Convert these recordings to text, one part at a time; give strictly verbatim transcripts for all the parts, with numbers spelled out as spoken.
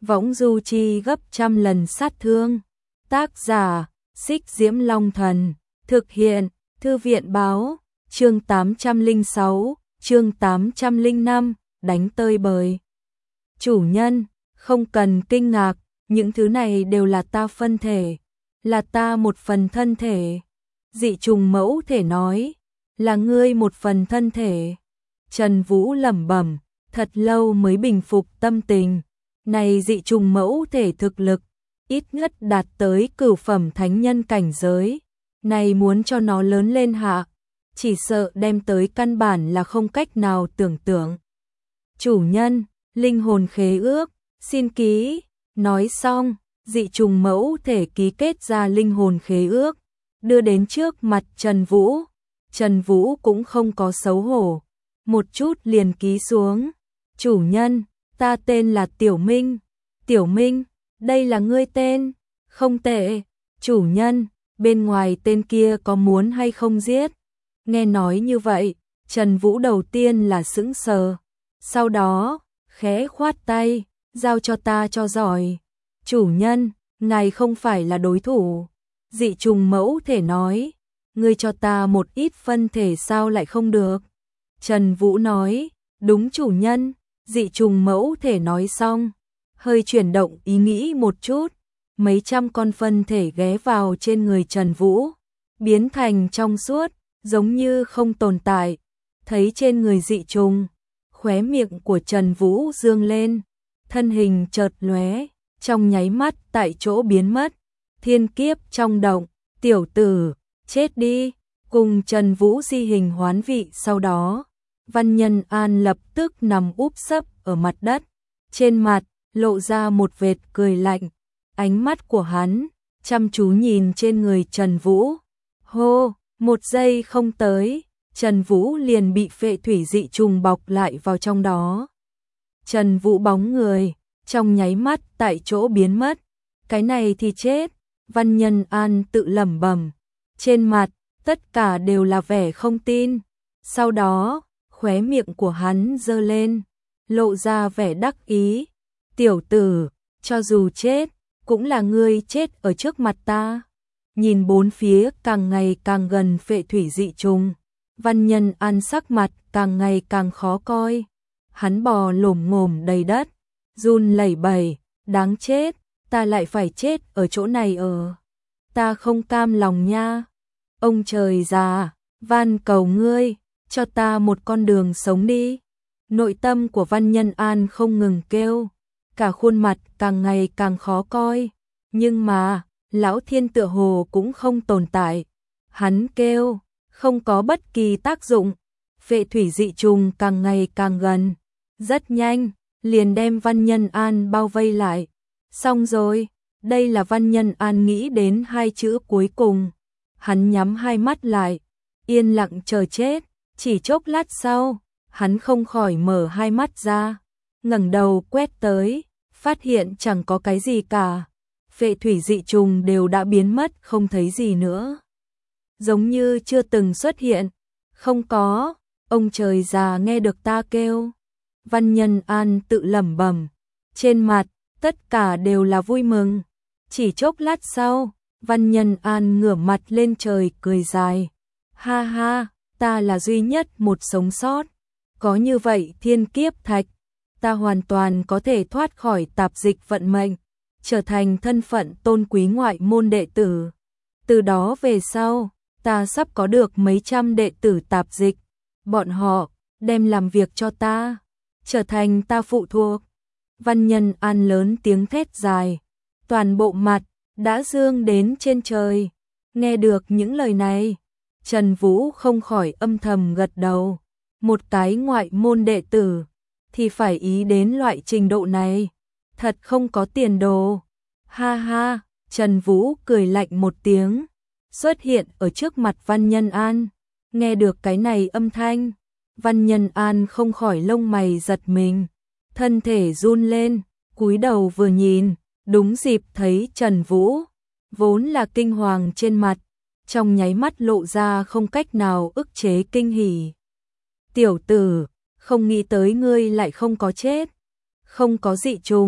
võng du chi gấp trăm lần sát thương. Tác giả, Xích Diễm Long Thần, thực hiện, Thư viện báo, chương tám trăm lẻ sáu, chương tám trăm lẻ năm, đánh tơi bời. Chủ nhân, không cần kinh ngạc, những thứ này đều là ta phân thể, là ta một phần thân thể. Dị trùng mẫu thể nói, là ngươi một phần thân thể. Trần Vũ lẩm bẩm, thật lâu mới bình phục tâm tình. Này dị trùng mẫu thể thực lực, ít nhất đạt tới cửu phẩm thánh nhân cảnh giới. Này muốn cho nó lớn lên hạ, chỉ sợ đem tới căn bản là không cách nào tưởng tượng. Chủ nhân, linh hồn khế ước, xin ký. Nói xong, dị trùng mẫu thể ký kết ra linh hồn khế ước, đưa đến trước mặt Trần Vũ. Trần Vũ cũng không có xấu hổ, một chút liền ký xuống. Chủ nhân, ta tên là Tiểu Minh. Tiểu Minh, đây là ngươi tên? Không tệ. Chủ nhân, bên ngoài tên kia có muốn hay không giết? Nghe nói như vậy, Trần Vũ đầu tiên là sững sờ, sau đó, khẽ khoát tay, giao cho ta cho giỏi. Chủ nhân, ngài không phải là đối thủ. Dị trùng mẫu thể nói, ngươi cho ta một ít phân thể sao lại không được? Trần Vũ nói, đúng chủ nhân. Dị trùng mẫu thể nói xong, hơi chuyển động ý nghĩ một chút, mấy trăm con phân thể ghé vào trên người Trần Vũ, biến thành trong suốt, giống như không tồn tại. Thấy trên người dị trùng, khóe miệng của Trần Vũ dương lên, thân hình chợt lóe, trong nháy mắt tại chỗ biến mất. Thiên kiếp trong động, tiểu tử, chết đi. Cùng Trần Vũ di hình hoán vị sau đó, Văn Nhân An lập tức nằm úp sấp ở mặt đất, trên mặt lộ ra một vệt cười lạnh, ánh mắt của hắn chăm chú nhìn trên người Trần Vũ. Hô, một giây không tới, Trần Vũ liền bị phệ thủy dị trùng bọc lại vào trong đó. Trần Vũ bóng người trong nháy mắt tại chỗ biến mất. Cái này thì chết. Văn Nhân An tự lẩm bẩm, trên mặt tất cả đều là vẻ không tin. Sau đó, khóe miệng của hắn giơ lên, lộ ra vẻ đắc ý. Tiểu tử, cho dù chết, cũng là ngươi chết ở trước mặt ta. Nhìn bốn phía càng ngày càng gần phệ thủy dị trùng, Văn Nhân An sắc mặt càng ngày càng khó coi. Hắn bò lổm ngổm đầy đất, run lẩy bẩy, đáng chết, ta lại phải chết ở chỗ này ở. Ta không cam lòng nha. Ông trời già, van cầu ngươi, cho ta một con đường sống đi. Nội tâm của Văn Nhân An không ngừng kêu, cả khuôn mặt càng ngày càng khó coi. Nhưng mà, Lão Thiên tựa hồ cũng không tồn tại. Hắn kêu, không có bất kỳ tác dụng. Phệ thủy dị trùng càng ngày càng gần, rất nhanh, liền đem Văn Nhân An bao vây lại. Xong rồi, đây là Văn Nhân An nghĩ đến hai chữ cuối cùng. Hắn nhắm hai mắt lại, yên lặng chờ chết. Chỉ chốc lát sau, hắn không khỏi mở hai mắt ra, ngẩng đầu quét tới, phát hiện chẳng có cái gì cả. Phệ thủy dị trùng đều đã biến mất không thấy gì nữa, giống như chưa từng xuất hiện. Không có, ông trời già nghe được ta kêu. Văn Nhân An tự lẩm bẩm, trên mặt tất cả đều là vui mừng. Chỉ chốc lát sau, Văn Nhân An ngửa mặt lên trời cười dài. Ha ha, ta là duy nhất một sống sót. Có như vậy thiên kiếp thạch, ta hoàn toàn có thể thoát khỏi tạp dịch vận mệnh, trở thành thân phận tôn quý ngoại môn đệ tử. Từ đó về sau, ta sắp có được mấy trăm đệ tử tạp dịch. Bọn họ đem làm việc cho ta, trở thành ta phụ thuộc. Văn Nhân An lớn tiếng thét dài, toàn bộ mặt đã dương đến trên trời. Nghe được những lời này, Trần Vũ không khỏi âm thầm gật đầu. Một cái ngoại môn đệ tử thì phải ý đến loại trình độ này, thật không có tiền đồ. Ha ha, Trần Vũ cười lạnh một tiếng, xuất hiện ở trước mặt Văn Nhân An. Nghe được cái này âm thanh, Văn Nhân An không khỏi lông mày giật mình, thân thể run lên, cúi đầu vừa nhìn, đúng dịp thấy Trần Vũ, vốn là kinh hoàng trên mặt, trong nháy mắt lộ ra không cách nào ức chế kinh hỉ. Tiểu tử, không nghĩ tới ngươi lại không có chết, không có dị trùng,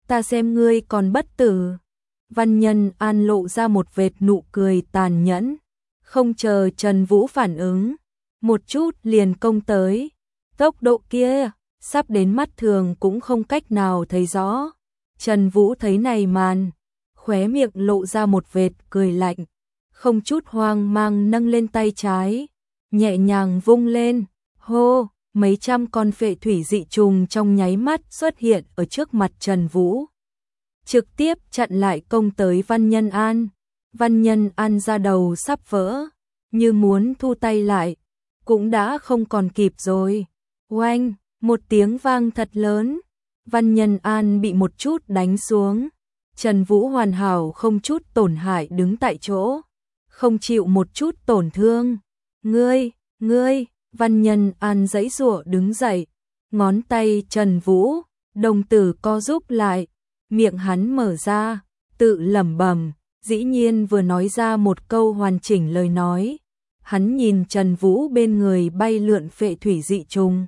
ta xem ngươi còn bất tử. Văn Nhân An lộ ra một vệt nụ cười tàn nhẫn, không chờ Trần Vũ phản ứng, một chút liền công tới. Tốc độ kia, sắp đến mắt thường cũng không cách nào thấy rõ. Trần Vũ thấy này màn, khóe miệng lộ ra một vệt cười lạnh, không chút hoang mang nâng lên tay trái, nhẹ nhàng vung lên, hô, mấy trăm con phệ thủy dị trùng trong nháy mắt xuất hiện ở trước mặt Trần Vũ. Trực tiếp chặn lại công tới Văn Nhân An. Văn Nhân An ra đầu sắp vỡ, như muốn thu tay lại, cũng đã không còn kịp rồi. Oanh, một tiếng vang thật lớn, Văn Nhân An bị một chút đánh xuống. Trần Vũ hoàn hảo không chút tổn hại đứng tại chỗ, không chịu một chút tổn thương. Ngươi, ngươi, Văn Nhân An giãy giụa đứng dậy, ngón tay Trần Vũ, đồng tử co rúm lại, miệng hắn mở ra, tự lẩm bẩm, dĩ nhiên vừa nói ra một câu hoàn chỉnh lời nói. Hắn nhìn Trần Vũ bên người bay lượn phệ thủy dị trùng,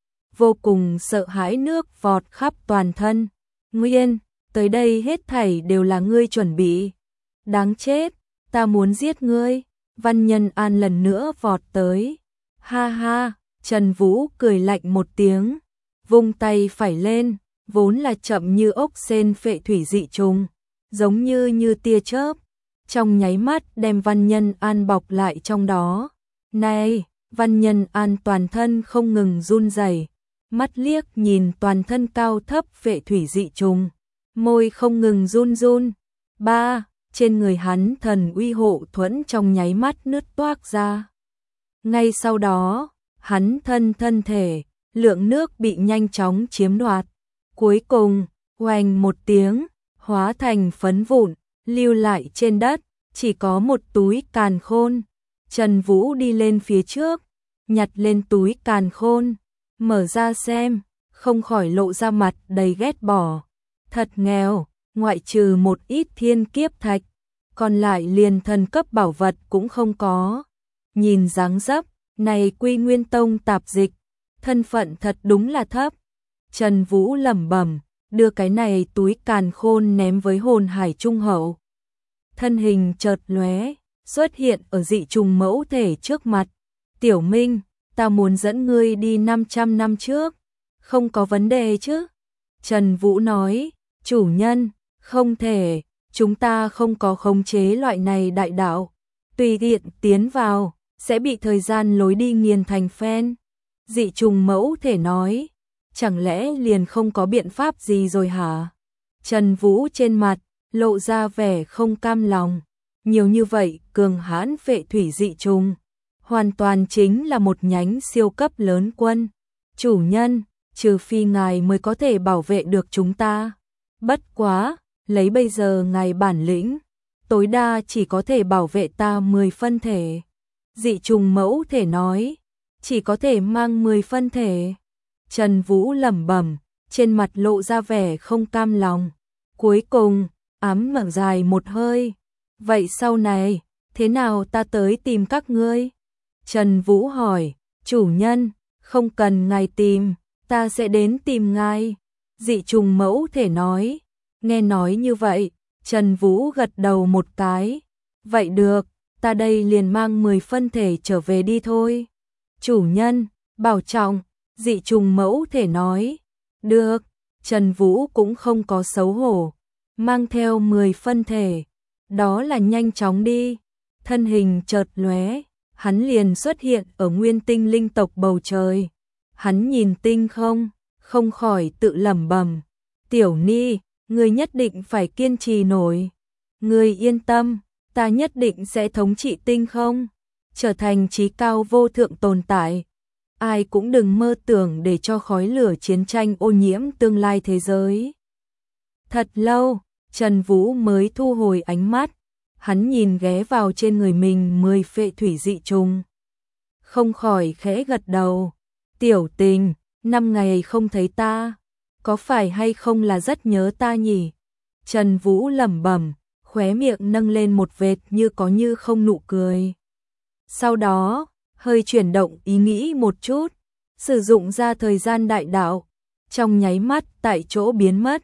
vô cùng sợ hãi, nước vọt khắp toàn thân. Nguyên, tới đây hết thảy đều là ngươi chuẩn bị. Đáng chết, ta muốn giết ngươi. Văn Nhân An lần nữa vọt tới. Ha ha, Trần Vũ cười lạnh một tiếng, vung tay phải lên, vốn là chậm như ốc sên phệ thủy dị trùng, giống như như tia chớp, trong nháy mắt đem Văn Nhân An bọc lại trong đó. Này, Văn Nhân An toàn thân không ngừng run rẩy, mắt liếc nhìn toàn thân cao thấp phệ thủy dị trùng, môi không ngừng run run. Ba, trên người hắn thần uy hộ thuẫn trong nháy mắt nứt toác ra. Ngay sau đó, hắn thân thân thể, lượng nước bị nhanh chóng chiếm đoạt. Cuối cùng, oanh một tiếng, hóa thành phấn vụn, lưu lại trên đất, chỉ có một túi càn khôn. Trần Vũ đi lên phía trước, nhặt lên túi càn khôn, mở ra xem, không khỏi lộ ra mặt đầy ghét bỏ. Thật nghèo, ngoại trừ một ít thiên kiếp thạch, còn lại liền thần cấp bảo vật cũng không có. Nhìn dáng dấp, này Quy Nguyên Tông tạp dịch, thân phận thật đúng là thấp. Trần Vũ lẩm bẩm, đưa cái này túi càn khôn ném với hồn hải trung hậu. Thân hình chợt lóe, xuất hiện ở dị trùng mẫu thể trước mặt. Tiểu Minh, ta muốn dẫn ngươi đi năm trăm năm trước, không có vấn đề chứ? Trần Vũ nói, chủ nhân, không thể, chúng ta không có khống chế loại này đại đạo, tùy tiện tiến vào, sẽ bị thời gian lối đi nghiền thành phen. Dị trùng mẫu thể nói, chẳng lẽ liền không có biện pháp gì rồi hả? Trần Vũ trên mặt, lộ ra vẻ không cam lòng, nhiều như vậy cường hãn phệ thủy dị trùng, hoàn toàn chính là một nhánh siêu cấp lớn quân. Chủ nhân, trừ phi ngài mới có thể bảo vệ được chúng ta. Bất quá, lấy bây giờ ngài bản lĩnh, tối đa chỉ có thể bảo vệ ta mười phân thể. Dị trùng mẫu thể nói, chỉ có thể mang mười phân thể. Trần Vũ lẩm bẩm, trên mặt lộ ra vẻ không cam lòng. Cuối cùng, ám mở dài một hơi. Vậy sau này, thế nào ta tới tìm các ngươi? Trần Vũ hỏi, chủ nhân, không cần ngài tìm, ta sẽ đến tìm ngài. Dị trùng mẫu thể nói, nghe nói như vậy, Trần Vũ gật đầu một cái. Vậy được, ta đây liền mang mười phân thể trở về đi thôi. Chủ nhân, bảo trọng, dị trùng mẫu thể nói. Được, Trần Vũ cũng không có xấu hổ, mang theo mười phân thể, đó là nhanh chóng đi. Thân hình chợt lóe, hắn liền xuất hiện ở nguyên tinh linh tộc bầu trời. Hắn nhìn tinh không, không khỏi tự lẩm bẩm, Tiểu Ni, ngươi nhất định phải kiên trì nổi. Ngươi yên tâm, ta nhất định sẽ thống trị tinh không, trở thành chí cao vô thượng tồn tại. Ai cũng đừng mơ tưởng để cho khói lửa chiến tranh ô nhiễm tương lai thế giới. Thật lâu, Trần Vũ mới thu hồi ánh mắt, hắn nhìn ghé vào trên người mình mười phệ thủy dị trùng, không khỏi khẽ gật đầu. Tiểu Tình, năm ngày không thấy ta, có phải hay không là rất nhớ ta nhỉ? Trần Vũ lẩm bẩm, khóe miệng nâng lên một vệt như có như không nụ cười. Sau đó, hơi chuyển động ý nghĩ một chút, sử dụng ra thời gian đại đạo, trong nháy mắt tại chỗ biến mất.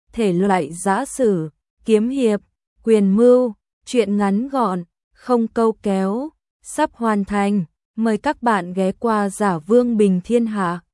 thể loại giã sử, kiếm hiệp, quyền mưu, truyện ngắn gọn, không câu kéo, sắp hoàn thành. Mời các bạn ghé qua Giả Vương Bình Thiên Hạ.